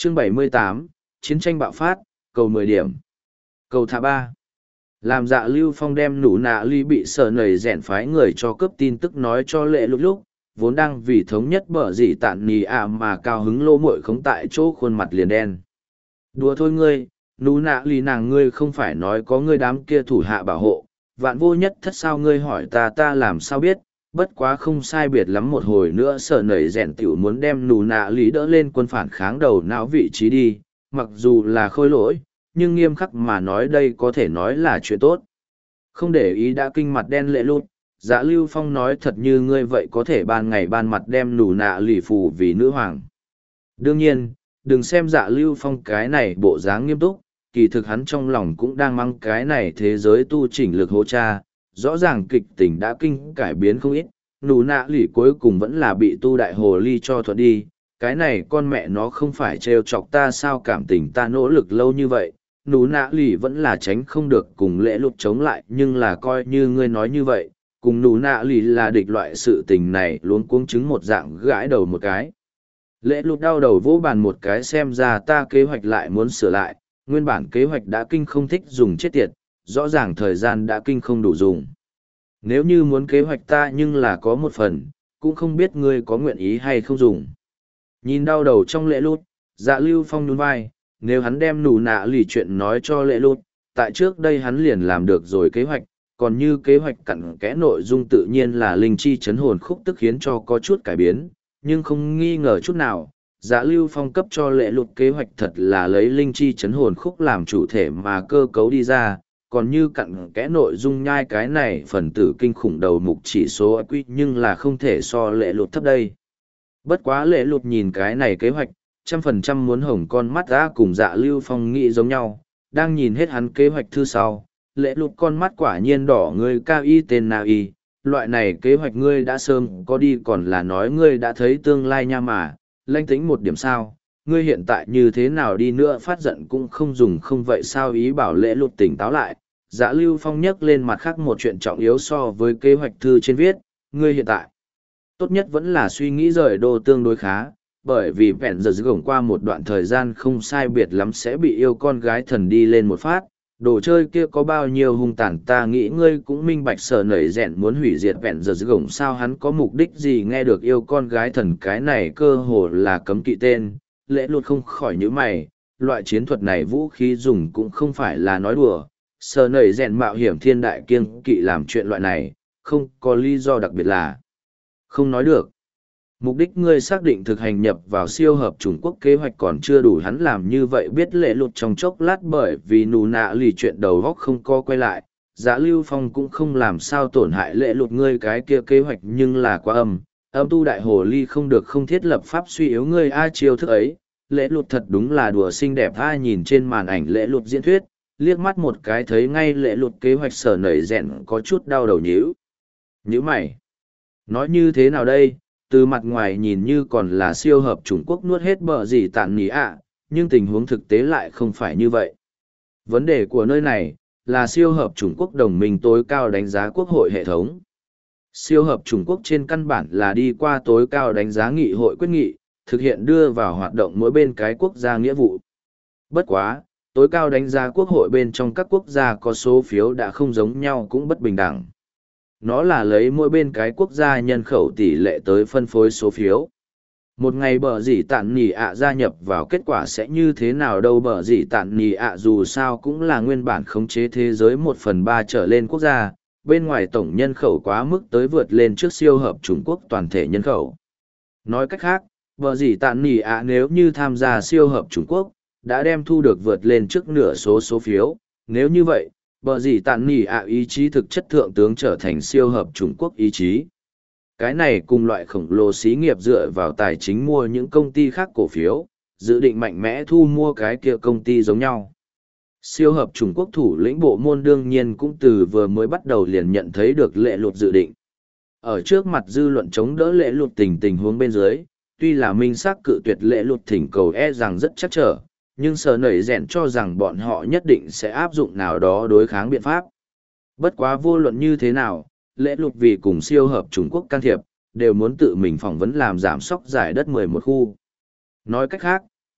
Chương 78, Chiến tranh bạo phát, cầu 10 điểm. Cầu thả 3. Làm Dạ Lưu Phong đem nụ nạ ly bị sở nầy rèn phái người cho cướp tin tức nói cho lệ lúc, vốn đang vì thống nhất bở dị tạn nì ạ mà cao hứng lô muội không tại chỗ khuôn mặt liền đen. Đùa thôi ngươi, nụ nạ ly nàng ngươi không phải nói có ngươi đám kia thủ hạ bảo hộ, vạn vô nhất thất sao ngươi hỏi ta làm sao biết, bất quá không sai biệt lắm một hồi nữa sở nầy rèn tiểu muốn đem nụ nạ ly đỡ lên quân phản kháng đầu não vị trí đi, mặc dù là khôi lỗi, nhưng nghiêm khắc mà nói đây có thể nói là chuyện tốt. Không để ý đã kinh mặt đen lệ lút, Dạ Lưu Phong nói thật như ngươi vậy có thể ban ngày ban mặt đem nụ nạ lì phù vì nữ hoàng. Đương nhiên, đừng xem Dạ Lưu Phong cái này bộ dáng nghiêm túc, kỳ thực hắn trong lòng cũng đang mang cái này thế giới tu chỉnh lực hô cha, rõ ràng kịch tình đã kinh cải biến không ít, nụ nạ lì cuối cùng vẫn là bị tu đại hồ ly cho thuận đi, cái này con mẹ nó không phải trêu chọc ta sao cảm tình ta nỗ lực lâu như vậy. Nú nạ lì vẫn là tránh không được cùng lễ lụt chống lại nhưng là coi như ngươi nói như vậy cùng nú nạ lì là địch loại sự tình này luôn cuống chứng một dạng gãi đầu một cái lễ lụt đau đầu vỗ bàn một cái xem ra ta kế hoạch lại muốn sửa lại nguyên bản kế hoạch đã kinh không thích dùng chết tiệt rõ ràng thời gian đã kinh không đủ dùng nếu như muốn kế hoạch ta nhưng là có một phần cũng không biết ngươi có nguyện ý hay không dùng nhìn đau đầu trong lễ lụt Dạ Lưu Phong nhún vai nếu hắn đem nụ nạ lì chuyện nói cho lệ lụt, tại trước đây hắn liền làm được rồi kế hoạch, còn như kế hoạch cặn kẽ nội dung tự nhiên là linh chi chấn hồn khúc tức khiến cho có chút cải biến, nhưng không nghi ngờ chút nào, Dạ Lưu Phong cấp cho lệ lụt kế hoạch thật là lấy linh chi chấn hồn khúc làm chủ thể mà cơ cấu đi ra, còn như cặn kẽ nội dung nhai cái này phần tử kinh khủng đầu mục chỉ số quy nhưng là không thể so lệ lụt thấp đây. Bất quá lệ lụt nhìn cái này kế hoạch, 100% muốn hồng con mắt ra cùng Dạ Lưu Phong nghĩ giống nhau, đang nhìn hết hắn kế hoạch thư sau, lệ lụt con mắt quả nhiên đỏ ngươi cao y tên nào y, loại này kế hoạch ngươi đã sớm có đi còn là nói ngươi đã thấy tương lai nha mà, lanh tính một điểm sao, ngươi hiện tại như thế nào đi nữa phát giận cũng không dùng không vậy sao ý bảo lệ lụt tỉnh táo lại, Dạ Lưu Phong nhắc lên mặt khác một chuyện trọng yếu so với kế hoạch thư trên viết, ngươi hiện tại, tốt nhất vẫn là suy nghĩ rời đô tương đối khá bởi vì vẹn giờ gồng qua một đoạn thời gian không sai biệt lắm sẽ bị yêu con gái thần đi lên một phát đồ chơi kia có bao nhiêu hung tàn ta nghĩ ngươi cũng minh bạch sở nảy rẽn muốn hủy diệt vẹn giờ gồng sao hắn có mục đích gì nghe được yêu con gái thần cái này cơ hồ là cấm kỵ tên lễ luật không khỏi nhíu mày loại chiến thuật này vũ khí dùng cũng không phải là nói đùa sở nảy rẽn mạo hiểm thiên đại kiêng kỵ làm chuyện loại này không có lý do đặc biệt là không nói được. Mục đích ngươi xác định thực hành nhập vào siêu hợp Trung Quốc kế hoạch còn chưa đủ hắn làm như vậy biết lệ lụt trong chốc lát bởi vì nụ nạ lì chuyện đầu góc không co quay lại. Dạ Lưu Phong cũng không làm sao tổn hại lệ lụt ngươi cái kia kế hoạch nhưng là quá âm tu đại hồ ly không được không thiết lập pháp suy yếu ngươi a chiêu thức ấy. Lệ lụt thật đúng là đùa xinh đẹp a nhìn trên màn ảnh lệ lụt diễn thuyết, liếc mắt một cái thấy ngay lệ lụt kế hoạch sở nảy rẽn có chút đau đầu nhíu. Nhíu mày. Nói như thế nào đây? Từ mặt ngoài nhìn như còn là siêu hợp Trung Quốc nuốt hết bờ gì tạn nhỉ ạ, nhưng tình huống thực tế lại không phải như vậy. Vấn đề của nơi này là siêu hợp Trung Quốc đồng minh tối cao đánh giá quốc hội hệ thống. Siêu hợp Trung Quốc trên căn bản là đi qua tối cao đánh giá nghị hội quyết nghị, thực hiện đưa vào hoạt động mỗi bên cái quốc gia nghĩa vụ. Bất quá, tối cao đánh giá quốc hội bên trong các quốc gia có số phiếu đã không giống nhau cũng bất bình đẳng. Nó là lấy mỗi bên cái quốc gia nhân khẩu tỷ lệ tới phân phối số phiếu. Một ngày bờ gì tạn nỉ ạ gia nhập vào kết quả sẽ như thế nào đâu bờ gì tạn nỉ ạ dù sao cũng là nguyên bản khống chế thế giới 1/3 trở lên quốc gia, bên ngoài tổng nhân khẩu quá mức tới vượt lên trước siêu hợp Trung Quốc toàn thể nhân khẩu. Nói cách khác, bờ gì tạn nỉ ạ nếu như tham gia siêu hợp Trung Quốc, đã đem thu được vượt lên trước nửa số phiếu, nếu như vậy, bờ gì tạn nỉ ạ ý chí thực chất thượng tướng trở thành siêu hợp Trung Quốc ý chí. Cái này cùng loại khổng lồ xí nghiệp dựa vào tài chính mua những công ty khác cổ phiếu, dự định mạnh mẽ thu mua cái kia công ty giống nhau. Siêu hợp Trung Quốc thủ lĩnh bộ môn đương nhiên cũng từ vừa mới bắt đầu liền nhận thấy được lệ lụt dự định. Ở trước mặt dư luận chống đỡ lệ lụt tình huống bên dưới, tuy là minh xác cự tuyệt lệ lụt thỉnh cầu rằng rất chắc trở, nhưng sở nảy rèn cho rằng bọn họ nhất định sẽ áp dụng nào đó đối kháng biện pháp. Bất quá vô luận như thế nào, lệ lụt vì cùng siêu hợp Trung Quốc can thiệp, đều muốn tự mình phỏng vấn làm giảm sóc giải đất 11 khu. Nói cách khác,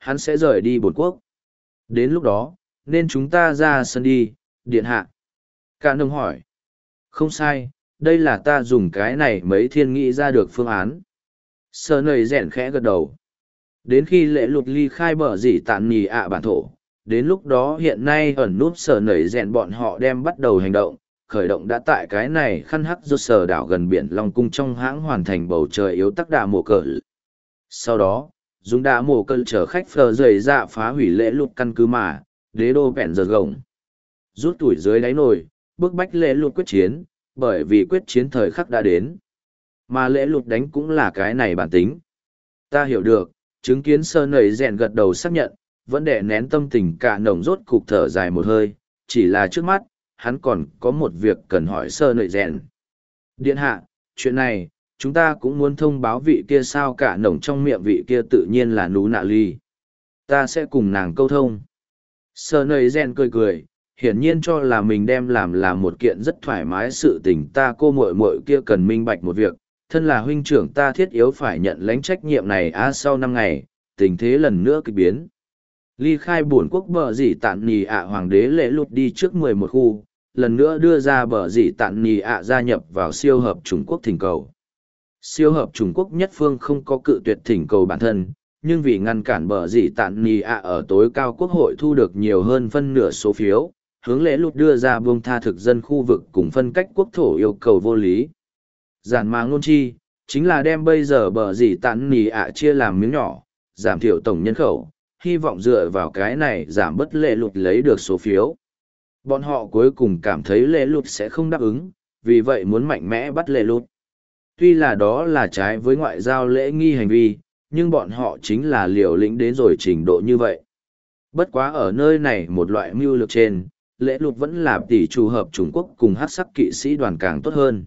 hắn sẽ rời đi bổn quốc. Đến lúc đó, nên chúng ta ra sân đi, điện hạ. Cả nông hỏi. Không sai, đây là ta dùng cái này mấy thiên nghĩ ra được phương án. Sơ nầy rèn khẽ gật đầu. Đến khi lễ lụt ly khai bờ dỉ tạn nhì ạ bản thổ, đến lúc đó hiện nay ẩn núp sơ nầy rèn bọn họ đem bắt đầu hành động, khởi động đã tại cái này khăn hắc do sờ đảo gần biển Long Cung trong hãng hoàn thành bầu trời yếu tắc đà mồ cờ. Sau đó, dùng đà mồ cờ chở khách phờ dày dạ phá hủy lễ lụt căn cứ mà, đế đô bẹn giờ gồng. Rút tuổi dưới đáy nồi, bức bách lễ lụt quyết chiến, bởi vì quyết chiến thời khắc đã đến. Mà lễ lụt đánh cũng là cái này bản tính. Ta hiểu được, chứng kiến sơ nầy rèn gật đầu xác nhận, vẫn đè nén tâm tình cả nồng rốt cục thở dài một hơi, chỉ là trước mắt, hắn còn có một việc cần hỏi sơ nầy rèn. Điện hạ, chuyện này, chúng ta cũng muốn thông báo vị kia sao cả nồng trong miệng vị kia tự nhiên là nú nạ ly. Ta sẽ cùng nàng câu thông. Sơ nầy rèn cười cười, hiển nhiên cho là mình đem làm là một kiện rất thoải mái sự tình ta cô muội muội kia cần minh bạch một việc, thân là huynh trưởng ta thiết yếu phải nhận lãnh trách nhiệm này sau 5 ngày, tình thế lần nữa kịch biến. Ly khai bổn quốc bờ dỉ tạn nì ạ hoàng đế lễ lụt đi trước 11 khu, lần nữa đưa ra bờ dỉ tạn nì ạ gia nhập vào siêu hợp Trung Quốc thỉnh cầu. Siêu hợp Trung Quốc nhất phương không có cự tuyệt thỉnh cầu bản thân, nhưng vì ngăn cản bờ dỉ tạn nì ạ ở tối cao quốc hội thu được nhiều hơn phân nửa số phiếu, hướng lễ lụt đưa ra buông tha thực dân khu vực cùng phân cách quốc thổ yêu cầu vô lý. Giản mà ngôn chi, chính là đem bây giờ bờ dỉ tạn nì ạ chia làm miếng nhỏ, giảm thiểu tổng nhân khẩu, hy vọng dựa vào cái này giảm bớt lễ lụt lấy được số phiếu. Bọn họ cuối cùng cảm thấy lễ lụt sẽ không đáp ứng, vì vậy muốn mạnh mẽ bắt lễ lụt. Tuy là đó là trái với ngoại giao lễ nghi hành vi, nhưng bọn họ chính là liều lĩnh đến rồi trình độ như vậy. Bất quá ở nơi này một loại mưu lược trên, lễ lụt vẫn là tỷ chủ hợp Trung Quốc cùng hát sắc kỵ sĩ đoàn càng tốt hơn.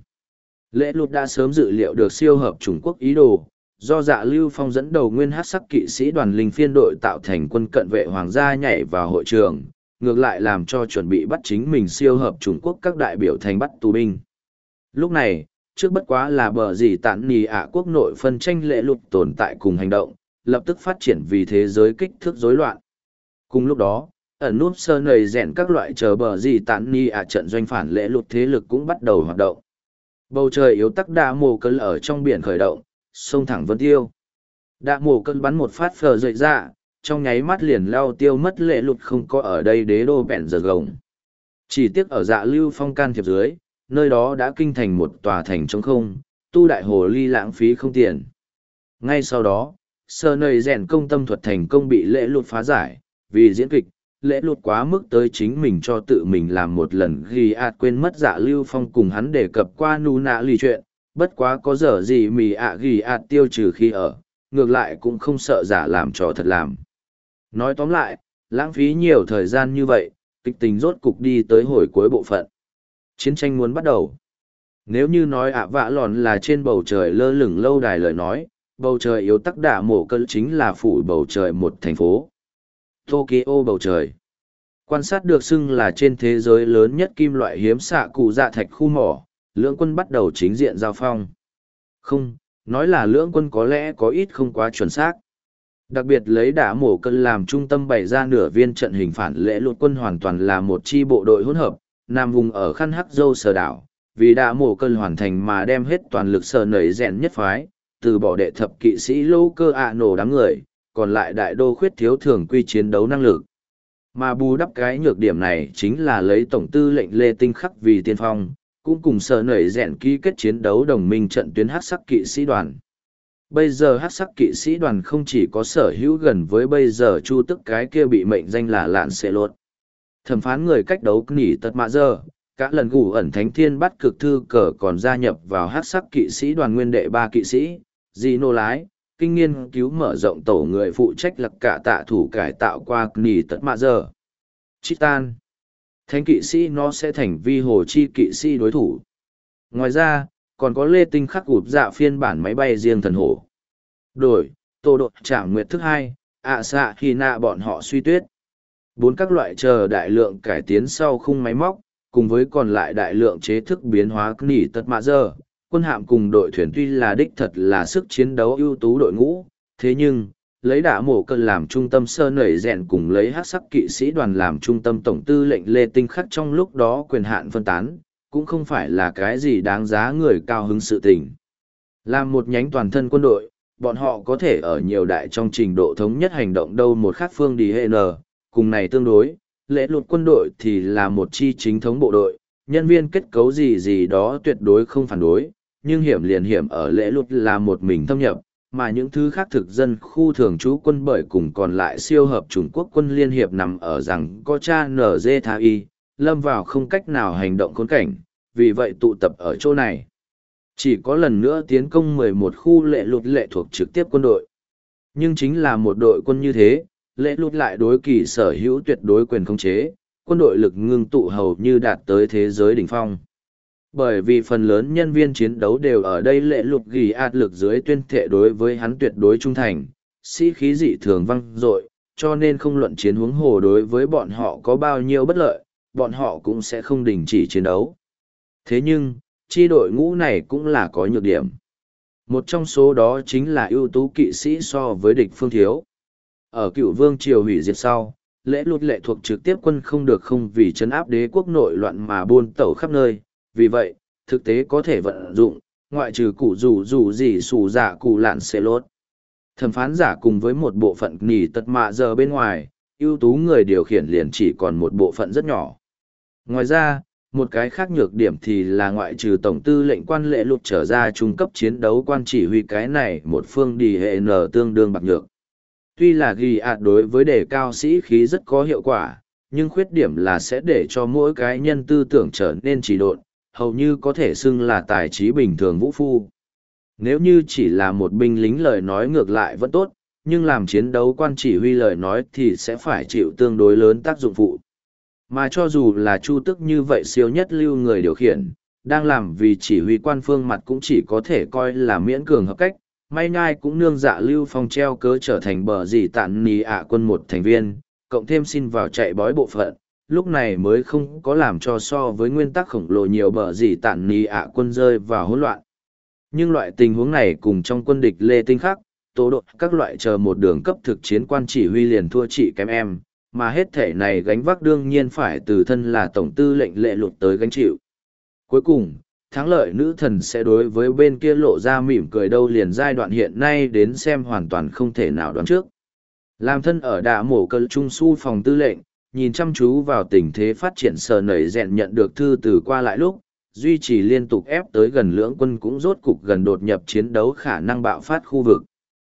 Lễ lụt đã sớm dự liệu được siêu hợp Trung Quốc ý đồ, do Dạ Lưu Phong dẫn đầu nguyên hát sắc kỵ sĩ đoàn linh phiên đội tạo thành quân cận vệ hoàng gia nhảy vào hội trường, ngược lại làm cho chuẩn bị bắt chính mình siêu hợp Trung Quốc các đại biểu thành bắt tù binh. Lúc này, trước bất quá là bờ dỉ tạn nì ạ quốc nội phân tranh lễ lụt tồn tại cùng hành động, lập tức phát triển vì thế giới kích thước rối loạn. Cùng lúc đó, ẩn núp sơ nầy rèn các loại chờ bờ dỉ tạn nì ạ trận doanh phản lễ lụt thế lực cũng bắt đầu hoạt động. Bầu trời yếu tắc đa mồ cơn ở trong biển khởi động, sông thẳng vân tiêu. Đạ mồ cơn bắn một phát phờ dậy ra, trong nháy mắt liền lao tiêu mất lễ lụt không có ở đây đế đô bẹn giờ gồng. Chỉ tiếc ở Dạ Lưu Phong can thiệp dưới, nơi đó đã kinh thành một tòa thành trống không, tu đại hồ ly lãng phí không tiền. Ngay sau đó, sơ nầy rèn công tâm thuật thành công bị lễ lụt phá giải, vì diễn kịch, lễ lụt quá mức tới chính mình cho tự mình làm một lần ghi ạt quên mất Dạ Lưu Phong cùng hắn đề cập qua nu nạ lì chuyện, bất quá có dở gì mì ghi ạt tiêu trừ khi ở, ngược lại cũng không sợ giả làm trò thật làm. Nói tóm lại, lãng phí nhiều thời gian như vậy, kịch tình rốt cục đi tới hồi cuối bộ phận. Chiến tranh muốn bắt đầu. Nếu như nói vạ lòn là trên bầu trời lơ lửng lâu đài lời nói, bầu trời yếu tắc đả mổ cơn chính là phủ bầu trời một thành phố. Tokyo bầu trời. Quan sát được xưng là trên thế giới lớn nhất kim loại hiếm xạ cụ dạ thạch khu mỏ, lưỡng quân bắt đầu chính diện giao phong. Không, nói là lưỡng quân có lẽ có ít không quá chuẩn xác. Đặc biệt lấy đả mổ cơn làm trung tâm bày ra nửa viên trận hình phản lễ lụt quân hoàn toàn là một chi bộ đội hỗn hợp, nằm vùng ở khăn hắc dâu sở đảo, vì đả mổ cơn hoàn thành mà đem hết toàn lực sở nảy rèn nhất phái, từ bỏ đệ thập kỵ sĩ lô cơ nổ đám người, còn lại đại đô khuyết thiếu thường quy chiến đấu năng lực. Mà bù đắp cái nhược điểm này chính là lấy tổng tư lệnh Lê Tinh Khắc vì tiên phong, cũng cùng sở nảy rèn ký kết chiến đấu đồng minh trận tuyến hắc sắc kỵ sĩ đoàn. Bây giờ hắc sắc kỵ sĩ đoàn không chỉ có sở hữu gần với bây giờ chu tức cái kia bị mệnh danh là lạn xệ lột. Thẩm phán người cách đấu nỉ tật mạ giờ, cả lần gủ ẩn thánh thiên bắt cực thư cờ còn gia nhập vào hắc sắc kỵ sĩ đoàn nguyên đệ 3 kỵ sĩ, di nô lái, kinh nghiên cứu mở rộng tổ người phụ trách lật cả tạ thủ cải tạo qua nỉ tật mạ giờ. Chitan. Thánh kỵ sĩ nó sẽ thành vi hồ chi kỵ sĩ đối thủ. Ngoài ra, còn có Lê Tinh Khắc gụp dạ phiên bản máy bay riêng thần hổ. Đổi, tô đột trảm nguyệt thức 2, xạ khi nạ bọn họ suy tuyết. 4 các loại chờ đại lượng cải tiến sau khung máy móc, cùng với còn lại đại lượng chế thức biến hóa nỉ tật mạ giờ. Quân hạm cùng đội thuyền tuy là đích thật là sức chiến đấu ưu tú đội ngũ, thế nhưng, lấy đả mổ cơn làm trung tâm sơ nảy rèn cùng lấy hắc sắc kỵ sĩ đoàn làm trung tâm tổng tư lệnh Lê Tinh Khắc trong lúc đó quyền hạn phân tán, cũng không phải là cái gì đáng giá người cao hứng sự tình. Làm một nhánh toàn thân quân đội, bọn họ có thể ở nhiều đại trong trình độ thống nhất hành động đâu một khác phương đi hệ nờ, cùng này tương đối, lễ luật quân đội thì là một chi chính thống bộ đội, nhân viên kết cấu gì gì đó tuyệt đối không phản đối, nhưng hiểm liền hiểm ở lễ luật là một mình thâm nhập, mà những thứ khác thực dân khu thường trú quân bởi cùng còn lại siêu hợp Trung Quốc quân liên hiệp nằm ở rằng có cha NG Tha Y, lâm vào không cách nào hành động khốn cảnh, vì vậy tụ tập ở chỗ này. Chỉ có lần nữa tiến công 11 khu lệ luật lệ thuộc trực tiếp quân đội. Nhưng chính là một đội quân như thế, lệ luật lại đối kỳ sở hữu tuyệt đối quyền khống chế, quân đội lực ngưng tụ hầu như đạt tới thế giới đỉnh phong. Bởi vì phần lớn nhân viên chiến đấu đều ở đây lệ luật ghi át lực dưới tuyên thệ đối với hắn tuyệt đối trung thành, sĩ khí dị thường văng dội, cho nên không luận chiến huống hồ đối với bọn họ có bao nhiêu bất lợi, bọn họ cũng sẽ không đình chỉ chiến đấu. Thế nhưng, chi đội ngũ này cũng là có nhược điểm. Một trong số đó chính là ưu tú kỵ sĩ so với địch phương thiếu. Ở cựu vương triều hủy diệt sau, lễ luật lệ thuộc trực tiếp quân không được không vì trấn áp đế quốc nội loạn mà buôn tẩu khắp nơi, vì vậy, thực tế có thể vận dụng, ngoại trừ cụ rủ gì xù giả cụ lạn xê lốt. Thẩm phán giả cùng với một bộ phận nỉ tật mạ giờ bên ngoài, ưu tú người điều khiển liền chỉ còn một bộ phận rất nhỏ. Ngoài ra, một cái khác nhược điểm thì là ngoại trừ tổng tư lệnh quan lệ luật trở ra trung cấp chiến đấu quan chỉ huy cái này một phương đi hệ n tương đương bạc nhược. Tuy là ghi ạt đối với đề cao sĩ khí rất có hiệu quả, nhưng khuyết điểm là sẽ để cho mỗi cái nhân tư tưởng trở nên trì độn, hầu như có thể xưng là tài trí bình thường vũ phu. Nếu như chỉ là một binh lính lời nói ngược lại vẫn tốt, nhưng làm chiến đấu quan chỉ huy lời nói thì sẽ phải chịu tương đối lớn tác dụng phụ. Mà cho dù là chu tức như vậy siêu nhất lưu người điều khiển, đang làm vì chỉ huy quan phương mặt cũng chỉ có thể coi là miễn cường hợp cách, may nhai cũng nương dạ lưu phong treo cớ trở thành bờ dì tản nì ạ quân một thành viên, cộng thêm xin vào chạy bói bộ phận, lúc này mới không có làm cho so với nguyên tắc khổng lồ nhiều bờ dì tản nì ạ quân rơi vào hỗn loạn. Nhưng loại tình huống này cùng trong quân địch Lê Tinh Khắc, tố độ các loại chờ một đường cấp thực chiến quan chỉ huy liền thua chị kém em, mà hết thể này gánh vác đương nhiên phải từ thân là tổng tư lệnh lệ luật tới gánh chịu. Cuối cùng, thắng lợi nữ thần sẽ đối với bên kia lộ ra mỉm cười đâu liền giai đoạn hiện nay đến xem hoàn toàn không thể nào đoán trước. Làm thân ở đạ mổ cờ trung su phòng tư lệnh, nhìn chăm chú vào tình thế phát triển sờ nảy rèn nhận được thư từ qua lại lúc, duy trì liên tục ép tới gần lưỡng quân cũng rốt cục gần đột nhập chiến đấu khả năng bạo phát khu vực.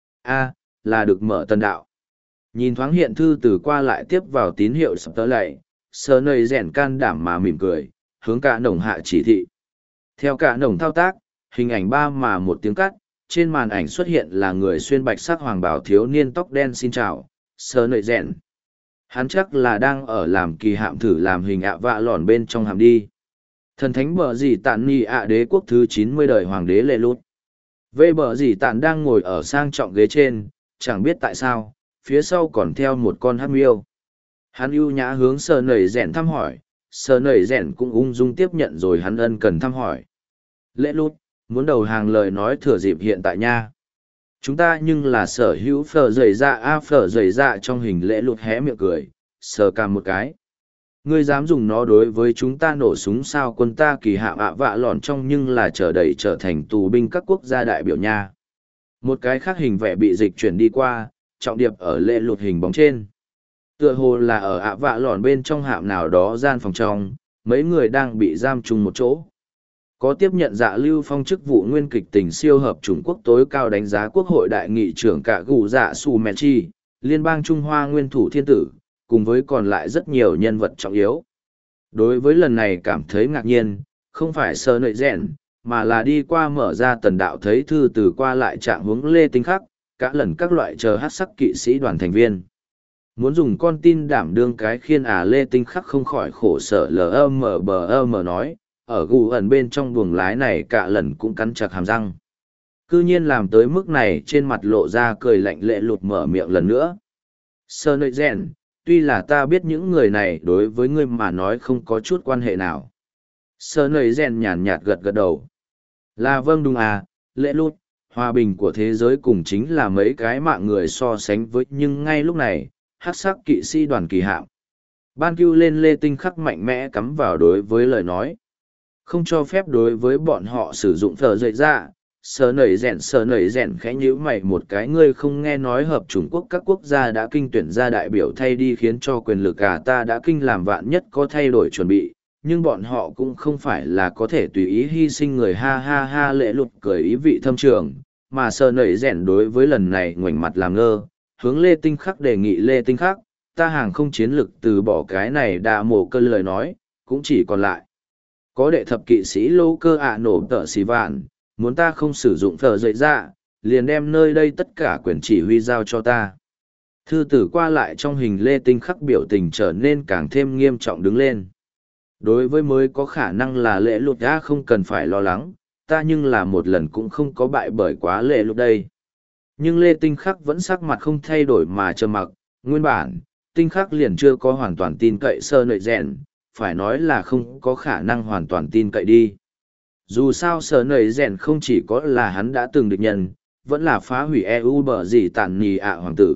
A, là được mở tân đạo. Nhìn thoáng hiện thư từ qua lại tiếp vào tín hiệu sắp tới lại, sờ nảy rèn can đảm mà mỉm cười, hướng cả nồng hạ chỉ thị. Theo cả nồng thao tác, hình ảnh ba mà một tiếng cắt, trên màn ảnh xuất hiện là người xuyên bạch sắc hoàng bào thiếu niên tóc đen xin chào, sờ nảy rèn. Hắn chắc là đang ở làm kỳ hạm thử làm hình ạ vạ lòn bên trong hàm đi. Thần thánh bờ dì tản ni ạ đế quốc thứ 90 đời hoàng đế lê lút. Vệ bờ dì tản đang ngồi ở sang trọng ghế trên, chẳng biết tại sao, phía sau còn theo một con hát miêu. Hắn ưu nhã hướng sờ nảy rèn thăm hỏi, sờ nảy rèn cũng ung dung tiếp nhận rồi hắn ân cần thăm hỏi. Lê lút, muốn đầu hàng lời nói thừa dịp hiện tại nha. Chúng ta nhưng là sở hữu phở dày dạ phở dày dạ trong hình lễ lụt hé miệng cười, sờ cằm một cái. Ngươi dám dùng nó đối với chúng ta nổ súng sao quân ta kỳ hạ ạ vạ lòn trong nhưng là trở đầy trở thành tù binh các quốc gia đại biểu nha. Một cái khác hình vẽ bị dịch chuyển đi qua, trọng điệp ở lễ lụt hình bóng trên. Tựa hồ là ở ạ vạ lòn bên trong hạm nào đó gian phòng trong, mấy người đang bị giam chung một chỗ. Có tiếp nhận dạ lưu phong chức vụ nguyên kịch tình siêu hợp Trung Quốc tối cao đánh giá quốc hội đại nghị trưởng cả gù dạ Su Men Chi, liên bang Trung Hoa nguyên thủ thiên tử, cùng với còn lại rất nhiều nhân vật trọng yếu. Đối với lần này cảm thấy ngạc nhiên, không phải sơ nợi rèn, mà là đi qua mở ra tần đạo thấy thư từ qua lại trạng hướng Lê Tinh Khắc, cả lần các loại chờ hát sắc kỵ sĩ đoàn thành viên. Muốn dùng con tin đảm đương cái khiên Lê Tinh Khắc không khỏi khổ sở LMBM nói, ở gù ẩn bên trong buồng lái này cả lần cũng cắn chặt hàm răng. Cư nhiên làm tới mức này trên mặt lộ ra cười lạnh lệ lụt mở miệng lần nữa. Sơ nợi rèn, tuy là ta biết những người này đối với ngươi mà nói không có chút quan hệ nào. Sơ nợi rèn nhàn nhạt gật gật đầu. Là vâng đúng lệ lụt, hòa bình của thế giới cùng chính là mấy cái mạng người so sánh với, nhưng ngay lúc này, hắc sắc kỵ sĩ đoàn kỳ hạm. Ban Cưu lên Lê Tinh Khắc mạnh mẽ cắm vào đối với lời nói. Không cho phép đối với bọn họ sử dụng thờ dậy ra, sờ nẩy rèn khẽ nhíu mày một cái, ngươi không nghe nói hợp Trung Quốc các quốc gia đã kinh tuyển ra đại biểu thay đi khiến cho quyền lực ta đã kinh làm vạn nhất có thay đổi chuẩn bị, nhưng bọn họ cũng không phải là có thể tùy ý hy sinh người, ha ha ha. Lệ Lục cười ý vị thâm trường, mà sờ nẩy rèn đối với lần này ngoảnh mặt làm ngơ, hướng Lê Tinh Khắc đề nghị. Lê Tinh Khắc, ta hàng không chiến lực từ bỏ cái này đã mổ cơn lời nói, cũng chỉ còn lại có đệ thập kỵ sĩ lô cơ nổ tợ xì vạn, muốn ta không sử dụng thờ dậy ra, liền đem nơi đây tất cả quyền chỉ huy giao cho ta. Thư tử qua lại trong hình Lê Tinh Khắc biểu tình trở nên càng thêm nghiêm trọng đứng lên. Đối với mới có khả năng là Lệ Lục đã không cần phải lo lắng, ta nhưng là một lần cũng không có bại bởi quá Lệ Lục đây. Nhưng Lê Tinh Khắc vẫn sắc mặt không thay đổi mà trầm mặc, nguyên bản, Tinh Khắc liền chưa có hoàn toàn tin cậy sơ nợi rèn, phải nói là không có khả năng hoàn toàn tin cậy đi. Dù sao sơ nợi rèn không chỉ có là hắn đã từng địch nhân, vẫn là phá hủy EU bờ gì tàn nhì hoàng tử.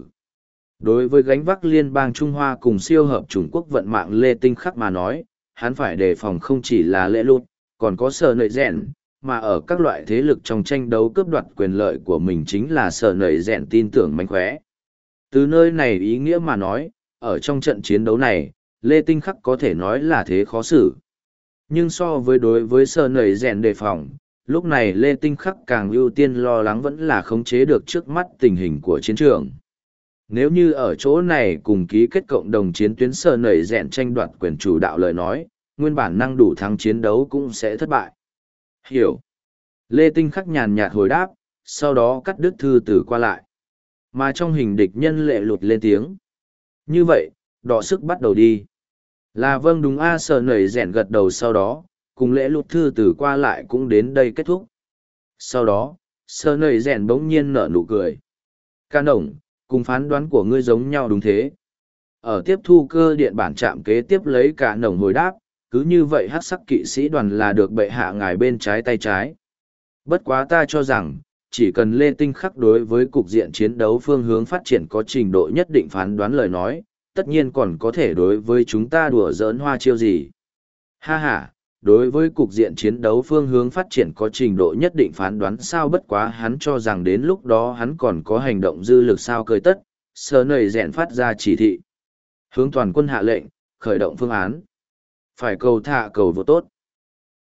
Đối với gánh vác liên bang Trung Hoa cùng siêu hợp Trung Quốc vận mạng Lê Tinh Khắc mà nói, hắn phải đề phòng không chỉ là Lệ Lục, còn có sơ nợi rèn, mà ở các loại thế lực trong tranh đấu cướp đoạt quyền lợi của mình chính là sơ nợi rèn tin tưởng mánh khóe. Từ nơi này ý nghĩa mà nói, ở trong trận chiến đấu này, Lê Tinh Khắc có thể nói là thế khó xử. Nhưng so với đối với sơ nầy rèn đề phòng, lúc này Lê Tinh Khắc càng ưu tiên lo lắng vẫn là khống chế được trước mắt tình hình của chiến trường. Nếu như ở chỗ này cùng ký kết cộng đồng chiến tuyến sơ nầy rèn tranh đoạt quyền chủ đạo lời nói, nguyên bản năng đủ thắng chiến đấu cũng sẽ thất bại. Hiểu. Lê Tinh Khắc nhàn nhạt hồi đáp, sau đó cắt đứt thư từ qua lại. Mà trong hình địch nhân Lệ Lụt lên tiếng. Như vậy, đọ sức bắt đầu đi. Là vâng đúng sờ nảy rèn gật đầu, sau đó, cùng Lệ Lụt thư từ qua lại cũng đến đây kết thúc. Sau đó, sờ nảy rèn bỗng nhiên nở nụ cười. Ca Đồng, cùng phán đoán của ngươi giống nhau đúng thế. Ở tiếp thu cơ điện bản trạm kế tiếp lấy Cả Nồng hồi đáp, cứ như vậy hắc sắc kỵ sĩ đoàn là được bệ hạ ngài bên trái tay trái. Bất quá ta cho rằng, chỉ cần Lê Tinh Khắc đối với cục diện chiến đấu phương hướng phát triển có trình độ nhất định phán đoán lời nói, tất nhiên còn có thể đối với chúng ta đùa giỡn hoa chiêu gì. Ha ha, đối với cục diện chiến đấu phương hướng phát triển có trình độ nhất định phán đoán sao, bất quá hắn cho rằng đến lúc đó hắn còn có hành động dư lực sao cười tất, sờ nầy rèn phát ra chỉ thị. Hướng toàn quân hạ lệnh, khởi động phương án. Phải cầu thả cầu vô tốt.